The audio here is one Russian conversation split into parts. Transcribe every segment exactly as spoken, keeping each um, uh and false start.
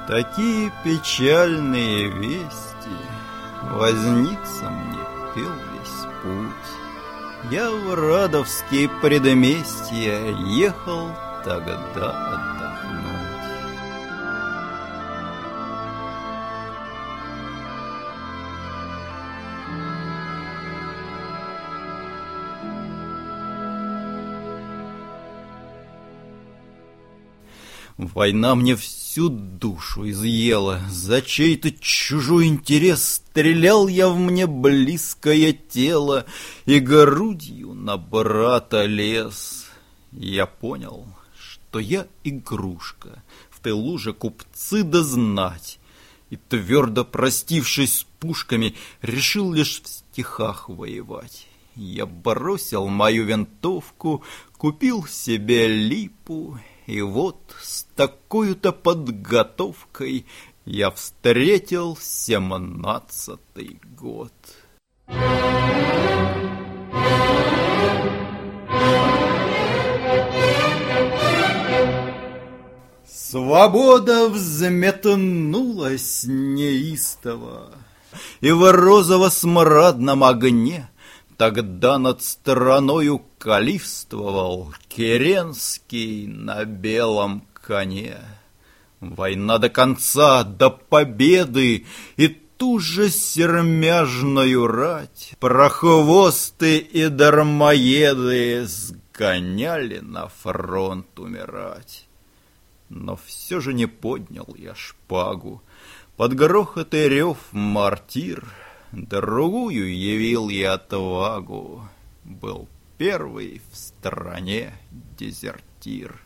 Такие печальные вести возница мне пел весь путь. Я в Радовские предместья ехал тогда отдохнуть. Война мне всю душу изъела, за чей-то чужой интерес стрелял я в мне близкое тело и грудью на брата лез. Я понял, что я игрушка, в тылу же купцы да знать, и твердо простившись с пушками, решил лишь в стихах воевать. Я бросил мою винтовку, купил себе липу, и вот с такой-то подготовкой я встретил семнадцатый год. Свобода взметнулась неистово, и в розово-смрадном огне тогда над страною калифствовал Керенский на белом коне. Война до конца, до победы, и ту же сермяжную рать прохвосты и дармоеды сгоняли на фронт умирать. Но все же не поднял я шпагу, под грохот и рев мортир другую явил я отвагу, был первый в стране дезертир.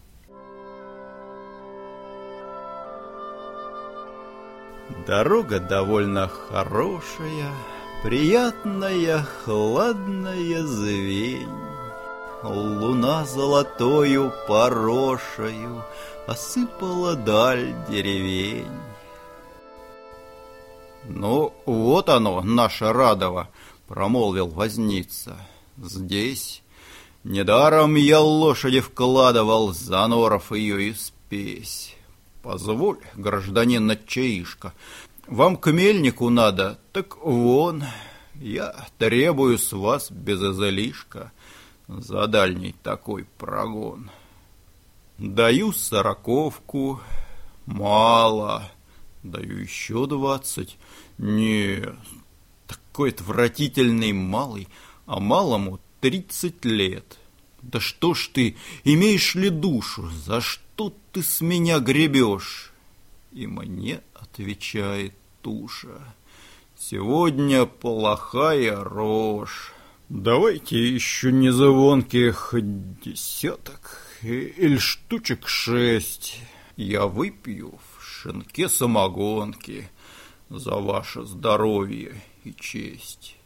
Дорога довольно хорошая, приятная, хладная звень. Луна золотою порошою осыпала даль деревень. «Ну, вот оно, наше Радово», — промолвил возница. «Здесь недаром я лошади вкладывал, за норов ее и спесь. Позволь, гражданин Начаишка, вам к мельнику надо, так вон, я требую с вас без излишка за дальний такой прогон. Даю сороковку, мало». Даю еще двадцать. Нет, такой отвратительный малый, а малому тридцать лет. Да что ж ты, имеешь ли душу, за что ты с меня гребешь? И мне отвечает туша: сегодня плохая рожь. Давайте еще не звонких десяток или штучек шесть. Я выпью в шинке самогонки за ваше здоровье и честь.